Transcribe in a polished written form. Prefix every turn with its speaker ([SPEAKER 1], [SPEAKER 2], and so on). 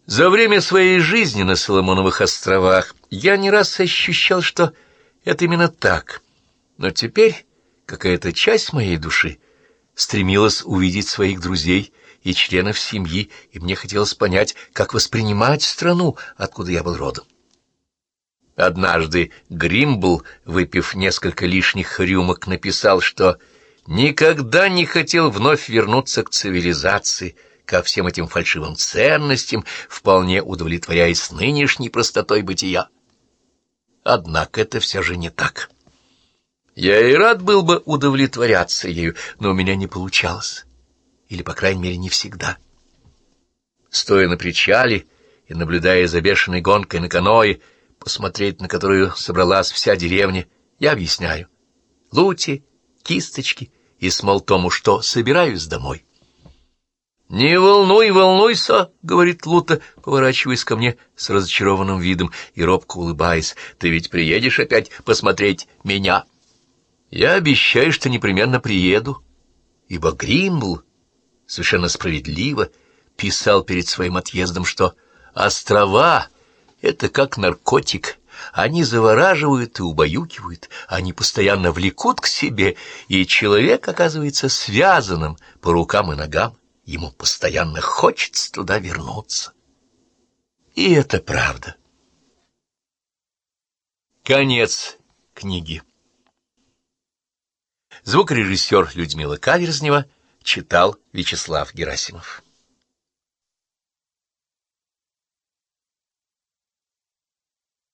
[SPEAKER 1] За время своей жизни на Соломоновых островах я не раз ощущал, что это именно так. Но теперь какая-то часть моей души стремилась увидеть своих друзей и членов семьи, и мне хотелось понять, как воспринимать страну, откуда я был родом. Однажды Гримбл, выпив несколько лишних рюмок, написал, что никогда не хотел вновь вернуться к цивилизации, ко всем этим фальшивым ценностям, вполне удовлетворяясь нынешней простотой бытия. Однако это все же не так. Я и рад был бы удовлетворяться ею, но у меня не получалось. Или, по крайней мере, не всегда. Стоя на причале и наблюдая за бешеной гонкой на каное, посмотреть на которую собралась вся деревня, я объясняю. Лути, кисточки и смолтому, что собираюсь домой. «Не волнуйся», — говорит Лута, поворачиваясь ко мне с разочарованным видом и робко улыбаясь. «Ты ведь приедешь опять посмотреть меня?» Я обещаю, что непременно приеду, ибо Гримбл совершенно справедливо писал перед своим отъездом, что острова — это как наркотик. Они завораживают и убаюкивают, они постоянно влекут к себе, и человек оказывается связанным по рукам и ногам. Ему постоянно хочется туда вернуться. И это правда. Конец книги. Звукорежиссер Людмила Каверзнева читал Вячеслав Герасимов.